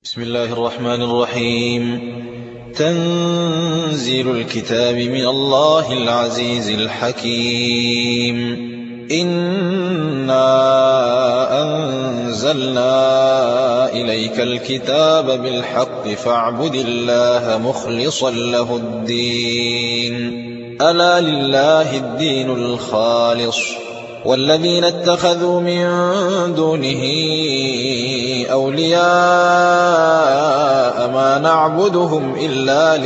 بسم الله الرحمن الرحيم. تنزيل الكتاب من الله العزيز الحكيم. إنا أنزلنا إليك الكتاب بالحق فاعبد الله مخلصا له الدين. ألا لله الدين الخالص والذين اتخذوا من دونه أولياء ما نعبدهم إلا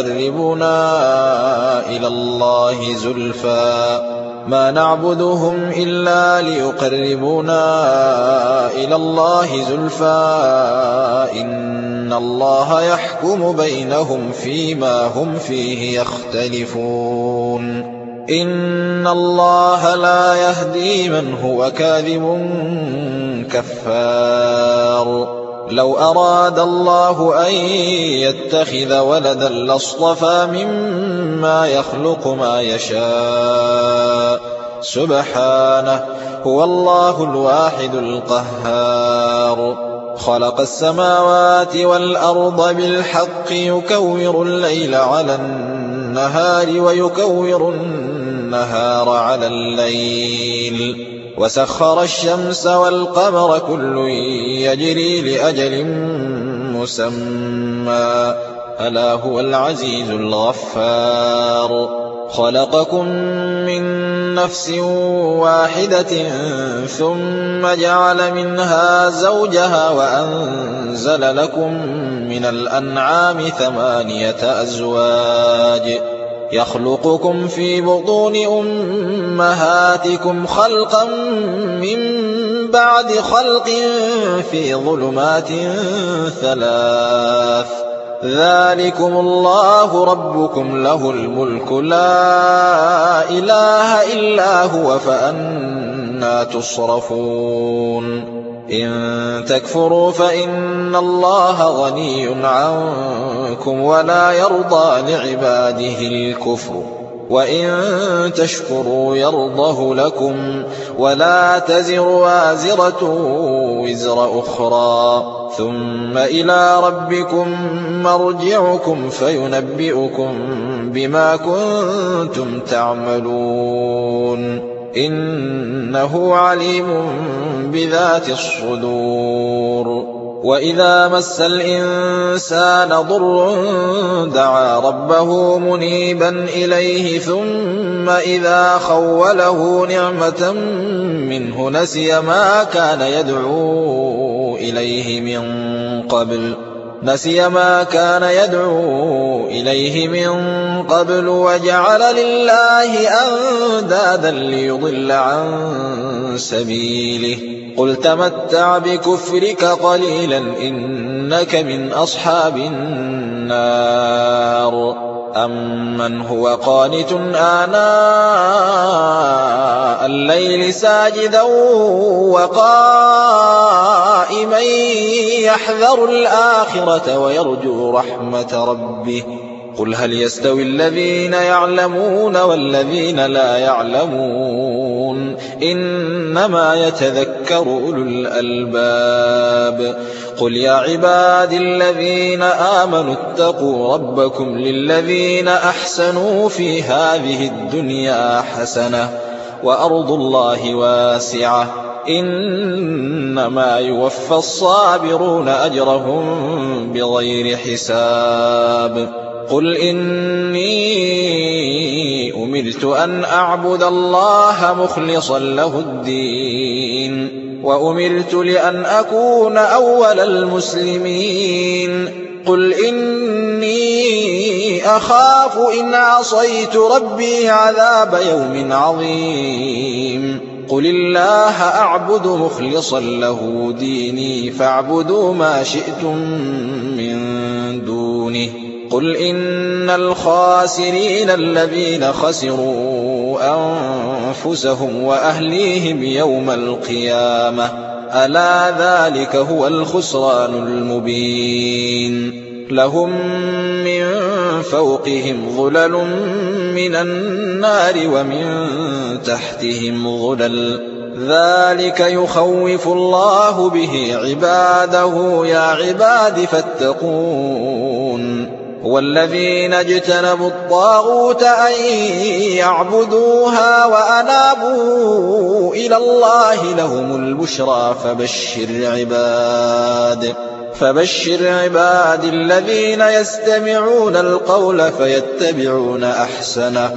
ليقربونا إلى الله زلفى إن الله يحكم بينهم فيما هم فيه يختلفون. إن الله لا يهدي من هو كاذب كفار. لو أراد الله أن يتخذ ولدا لاصطفى مما يخلق ما يشاء سبحانه هو الله الواحد القهار. خلق السماوات والأرض بالحق يكور الليل على النهار ويكور النهار على الليل وسخر الشمس والقمر كل يجري لأجل مسمى ألا هو العزيز الغفار. خلقكم من نفس واحدة ثم جعل منها زوجها وأنزل لكم من الأنعام 8 أزواج يخلقكم في بطون أمهاتكم خلقا من بعد خلق في ظلمات 3 ذلكم الله ربكم له الملك لا إله إلا هو فأنى تصرفون. إن تكفروا فإن الله غني عنكم ولا يرضى لعباده الكفر وإن تشكروا يرضه لكم ولا تزر وازرة وزر أخرى ثم إلى ربكم مرجعكم فينبئكم بما كنتم تعملون إنه عليم بذات الصدور. وإذا مس الإنسان ضر دعا ربه منيبا إليه ثم إذا خوله نعمة منه نسي ما كان يدعو إليه من قبل وجعل لله أندادا ليضل عن سبيله قل تمتع بكفرك قليلا إنك من أصحاب النار. أمن هو قانت آناء الليل ساجدا وقائما يحذر الآخرة ويرجو رحمة ربه قل هل يستوي الذين يعلمون والذين لا يعلمون إنما يتذكر أولو الألباب. قل يا عباد الذين آمنوا اتقوا ربكم للذين أحسنوا في هذه الدنيا حسنة وأرض الله واسعة إنما يوفى الصابرون أجرهم بغير حساب. قل إني أمرت أن أعبد الله مخلصا له الدين وأمرت لأن أكون أول المسلمين. قل إني أخاف إن عصيت ربي عذاب يوم عظيم. قل الله أعبد مخلصا له ديني فاعبدوا ما شئتم من دونه. قل إن الخاسرين الذين خسروا أنفسهم وأهليهم يوم القيامة ألا ذلك هو الخسران المبين. لهم من فوقهم ظلل من النار ومن تحتهم ظلل ذلك يخوف الله به عباده يا عباد فاتقون والذين اجتنبوا الطاغوت أن يعبدوها وأنابوا إلى الله لهم البشرى فبشر عباد الذين يستمعون القول فيتبعون أحسنه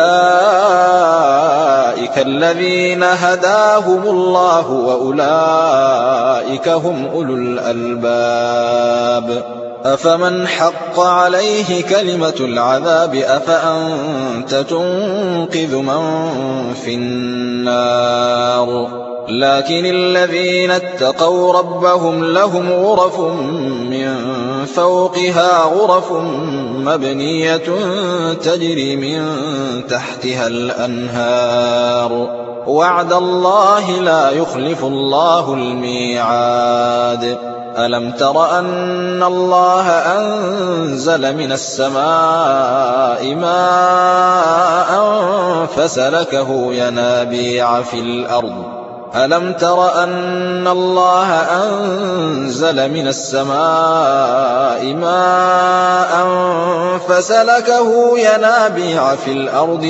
أولئك الذين هداهم الله وأولئك هم أولو الألباب أفمن حق عليه كلمة العذاب أفأنت تنقذ من في النار لكن الذين اتقوا ربهم لهم غرف من فوقها غرف مبنية تجري من تحتها الأنهار وعد الله لا يخلف الله الميعاد ألم تر أن الله أنزل من السماء ماء فسلكه ينابيع في الأرض ألم تر أن الله أنزل من السماء ماء فسلكه ينابيع في الأرض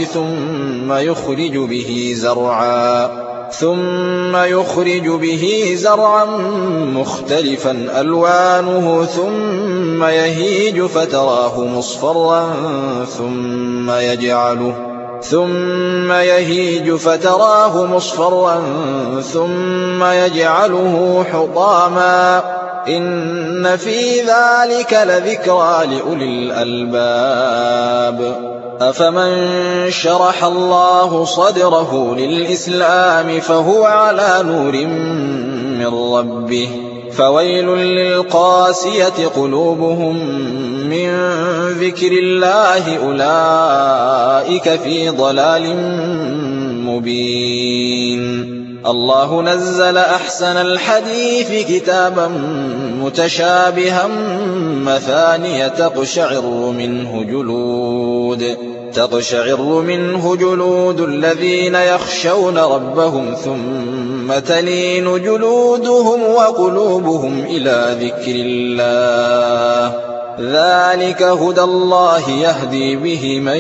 ثم يخرج به زرعا مختلفا ألوانه ثم يهيج فتراه مصفرا ثم يجعله حطاما إن في ذلك لذكرى لأولي الألباب أفمن شرح الله صدره للإسلام فهو على نور من ربه فويل للقاسية قلوبهم من ذكر الله أولئك في ضلال مبين الله نزل أحسن الحديث كتابا متشابها مثانية تقشعر منه جلود الذين يخشون ربهم ثم تلين جلودهم وقلوبهم إلى ذكر الله ذلك هدى الله يهدي به من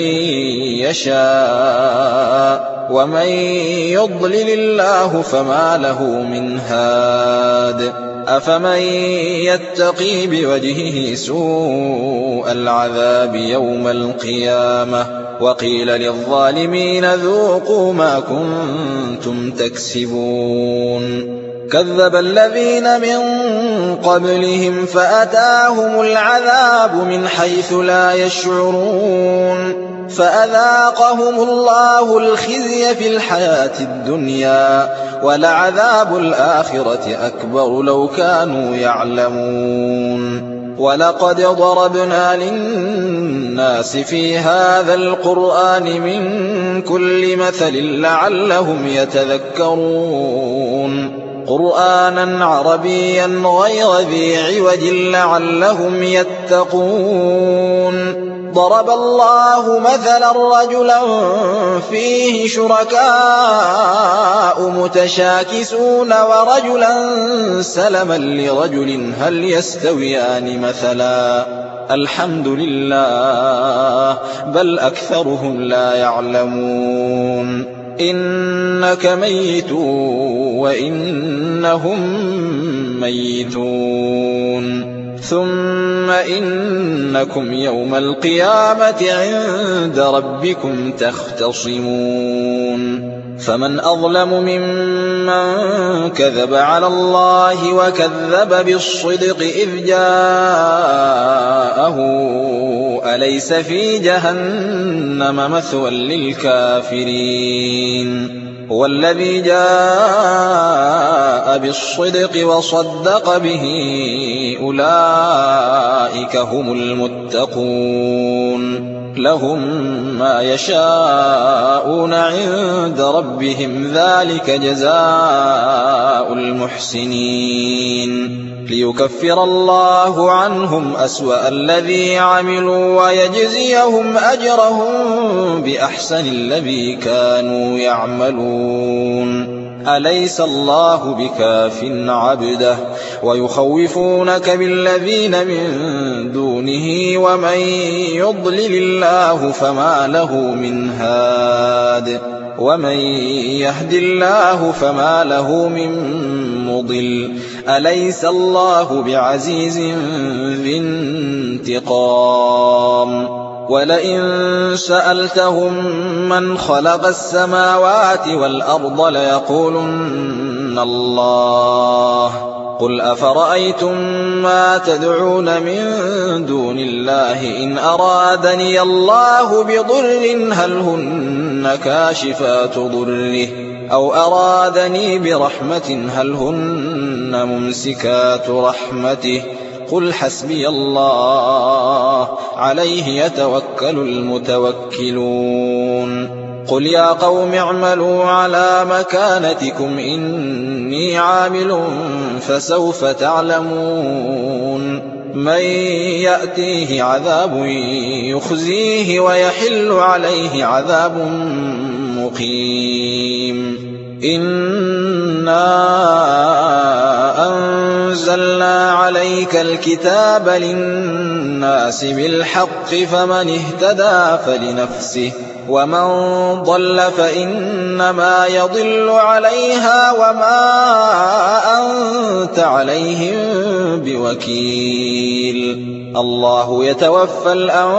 يشاء ومن يضلل الله فما له من هاد أفمن يتقي بوجهه سوء العذاب يوم القيامة وقيل للظالمين ذوقوا ما كنتم تكسبون كذب الذين من قبلهم فأتاهم العذاب من حيث لا يشعرون فأذاقهم الله الخزي في الحياة الدنيا ولعذاب الآخرة أكبر لو كانوا يعلمون ولقد ضربنا للناس في هذا القرآن من كل مثل لعلهم يتذكرون قرآنا عربيا غير ذي عوج لعلهم يتقون ضرب الله مثلا رجلا فيه شركاء متشاكسون ورجلا سلما لرجل هل يستويان مثلا الحمد لله بل أكثرهم لا يعلمون إنك ميت وإنهم ميتون ثم إنكم يوم القيامة عند ربكم تختصمون فمن أظلم ممن كذب على الله وكذب بالصدق إذ جاءه أليس في جهنم مثوى للكافرين هو الذي جاء بالصدق وصدق به أولئك هم المتقون لهم ما يشاءون عند ربهم ذلك جزاء المحسنين ليكفر الله عنهم أسوأ الذي عملوا ويجزيهم أجرهم بأحسن الذي كانوا يعملون أليس الله بكاف عبده ويخوفونك بالذين من دونه ومن يضلل الله فما له من هاد ومن يهد الله فما له من مضل أليس الله بعزيز ذي انتقام ولئن سألتهم من خلق السماوات والأرض ليقولن الله قل أفرأيتم ما تدعون من دون الله إن أرادني الله بضر هل هن كاشفات ضره أو أرادني برحمة هل هن ممسكات رحمته قل حسبي الله عليه يتوكل المتوكلون قل يا قوم اعملوا على مكانتكم إني عامل فسوف تعلمون من يأتيه عذاب يخزيه ويحل عليه عذاب مقيم إنا أنزلنا عليك الكتاب للناس بالحق فمن اهتدى فلنفسه ومن ضل فإنما يضل عليها وما أنت عليهم بوكيل الله يتوفى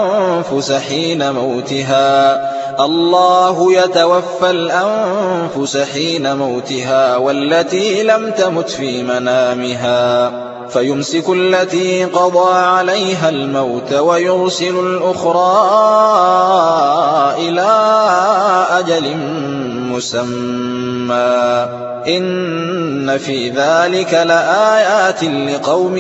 الأنفس حين موتها والتي لم تمت في منامها فيمسك التي قضى عليها الموت ويرسل الأخرى إلى أجل مسمى إن في ذلك لآيات لقوم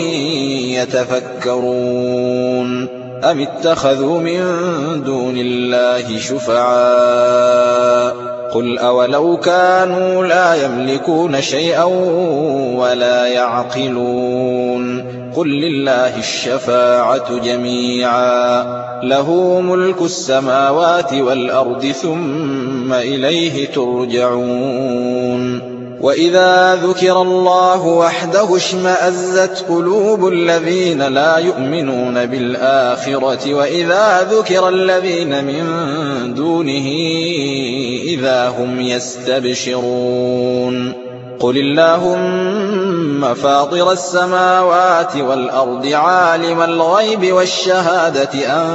يتفكرون أم اتخذوا من دون الله شفعاء قل أولو كانوا لا يملكون شيئا ولا يعقلون قل لله الشفاعة جميعا له ملك السماوات والأرض ثم إليه ترجعون وإذا ذكر الله وحده اشمأزت قلوب الذين لا يؤمنون بالآخرة وإذا ذكر الذين من دونه إذا هم يستبشرون قل اللهم فاطر السماوات والأرض عالم الغيب والشهادة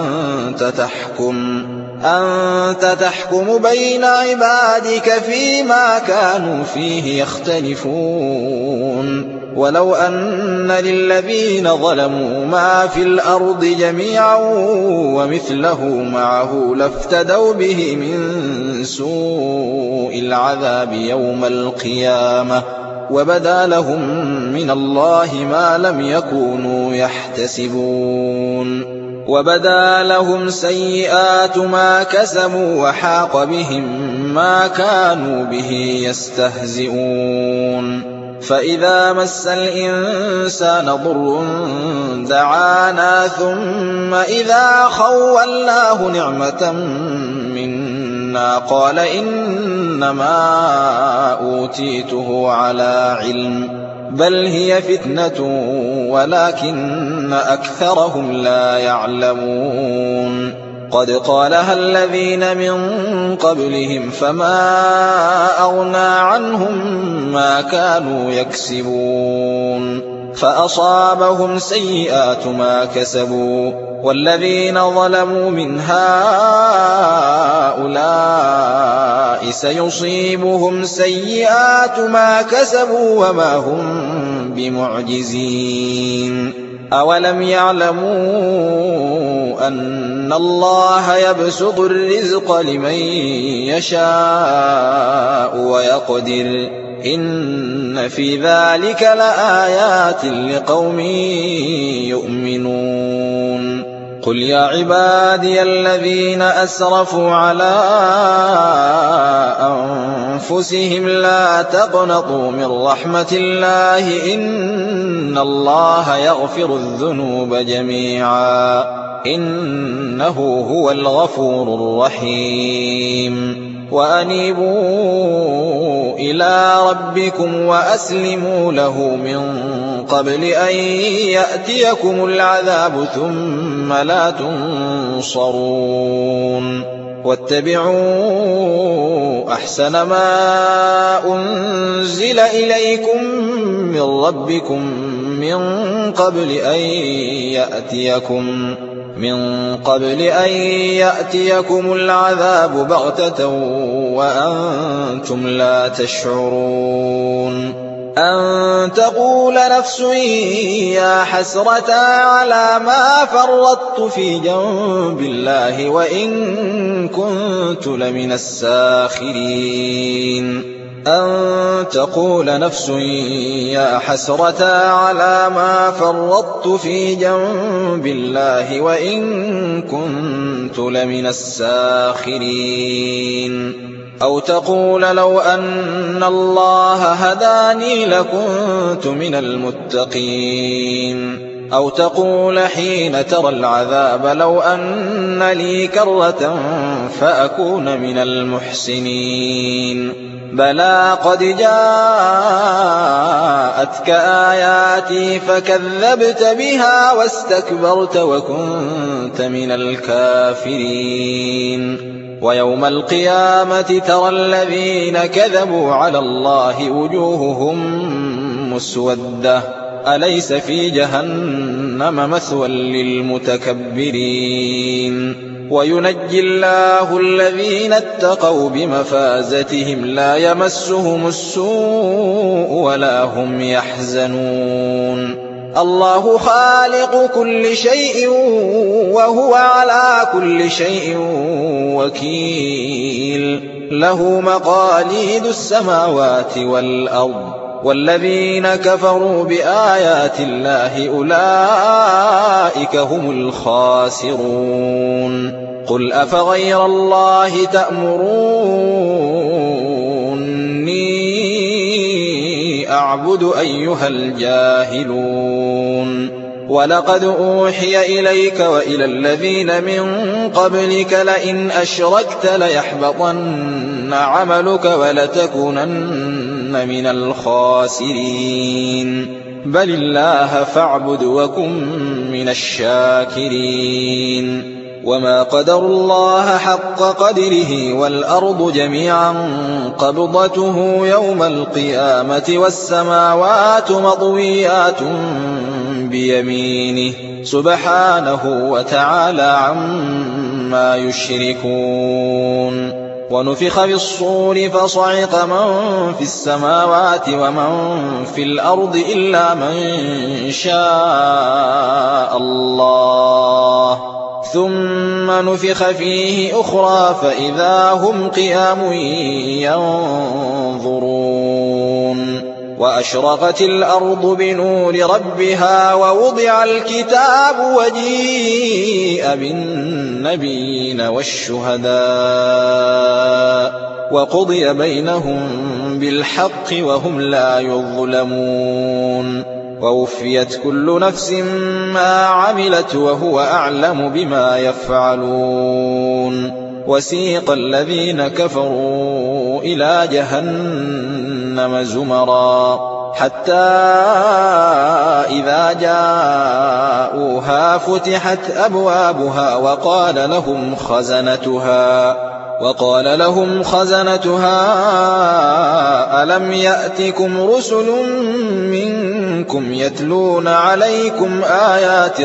أنت تحكم بين عبادك فيما كانوا فيه يختلفون ولو أن للذين ظلموا ما في الأرض جميعا ومثله معه لافتدوا به من سوء العذاب يوم القيامة وبدا لهم من الله ما لم يكونوا يحتسبون وبدا لهم سيئات ما كسبوا وحاق بهم ما كانوا به يستهزئون فإذا مس الإنسان ضر دعانا ثم إذا خولناه نعمة منا قال إنما أوتيته على علم بل هي فتنة ولكن أكثرهم لا يعلمون قد قالها الذين من قبلهم فما أغنى عنهم ما كانوا يكسبون فأصابهم سيئات ما كسبوا والذين ظلموا من هؤلاء سيصيبهم سيئات ما كسبوا وما هم بمعجزين أولم يعلموا أن الله يبسط الرزق لمن يشاء ويقدر إن في ذلك لآيات لقوم يؤمنون قل يا عبادي الذين أسرفوا على أنفسهم لا تقنطوا من رحمة الله إن الله يغفر الذنوب جميعا إنه هو الغفور الرحيم وأنيبوا إلى ربكم وأسلموا له من قبل أن يأتيكم العذاب ثم لا تنصرون واتبعوا أحسن ما أنزل إليكم من ربكم من قبل أن يأتيكم العذاب بغتة وأنتم لا تشعرون أن تقول نفس يا حسرة على ما فرطت في جنب الله وإن كنت لمن الساخرين أن تقول نفس يا حسرة على ما فرطت في جنب الله وإن كنت لمن الساخرين أو تقول لو أن الله هداني لكنت من المتقين أو تقول حين ترى العذاب لو أن لي كرة فأكون من المحسنين بلى قد جاءتك آياتي فكذبت بها واستكبرت وكنت من الكافرين ويوم القيامة ترى الذين كذبوا على الله وجوههم مسودة أليس في جهنم مثوى للمتكبرين وينجي الله الذين اتقوا بمفازتهم لا يمسهم السوء ولا هم يحزنون الله خالق كل شيء وهو على كل شيء وكيل له مقاليد السماوات والأرض والذين كفروا بآيات الله أولئك هم الخاسرون قل أفغير الله تأمروني أعبد أيها الجاهلون ولقد أوحي إليك وإلى الذين من قبلك لئن أشركت ليحبطن عملك ولتكونن من الخاسرين بل الله فاعبد وكن من الشاكرين وما قدروا الله حق قدره والأرض جميعا قبضته يوم القيامة والسماوات مطويات بيمينه سبحانه وتعالى عما يشركون ونفخ بالصور فصعق من في السماوات ومن في الأرض إلا من شاء الله ثم نفخ فيه أخرى فإذا هم قيام ينظرون وأشرقت الأرض بنور ربها ووضع الكتاب وجيء بالنبيين والشهداء وقضي بينهم بالحق وهم لا يظلمون ووفيت كل نفس ما عملت وهو أعلم بما يفعلون وسيق الذين كفروا إلى جهنم زمرا حتى إذا جاءوها فتحت أبوابها وقال لهم خزنتها ألم يأتكم رسل منكم يتلون عليكم آيات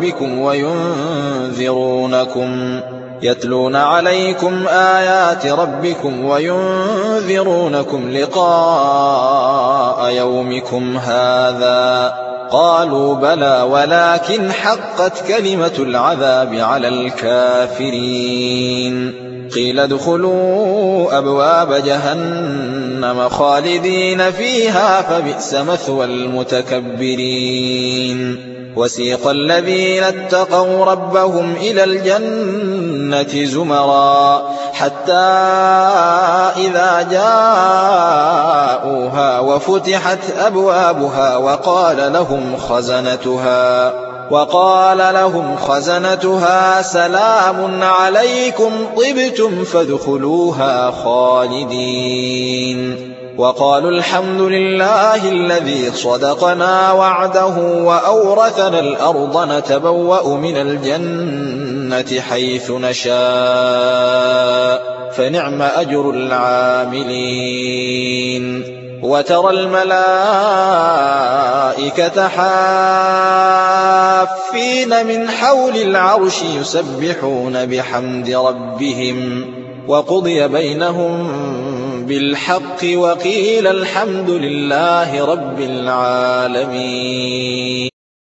ربكم وينذرونكم لقاء يومكم هذا قالوا بلى ولكن حقت كلمة العذاب على الكافرين قيل ادخلوا أبواب جهنم خالدين فيها فبئس مثوى المتكبرين وسيق الذين اتقوا ربهم إلى الجنة زمرا حتى إذا جاءوها وفتحت أبوابها وقال لهم خزنتها سلام عليكم طبتم فادخلوها خالدين وقالوا الحمد لله الذي صدقنا وعده وأورثنا الأرض نتبوأ من الجنة حيث نشاء فنعم أجر العاملين وترى الملائكة حافين من حول العرش يسبحون بحمد ربهم وقضي بينهم بالحق وقيل الحمد لله رب العالمين.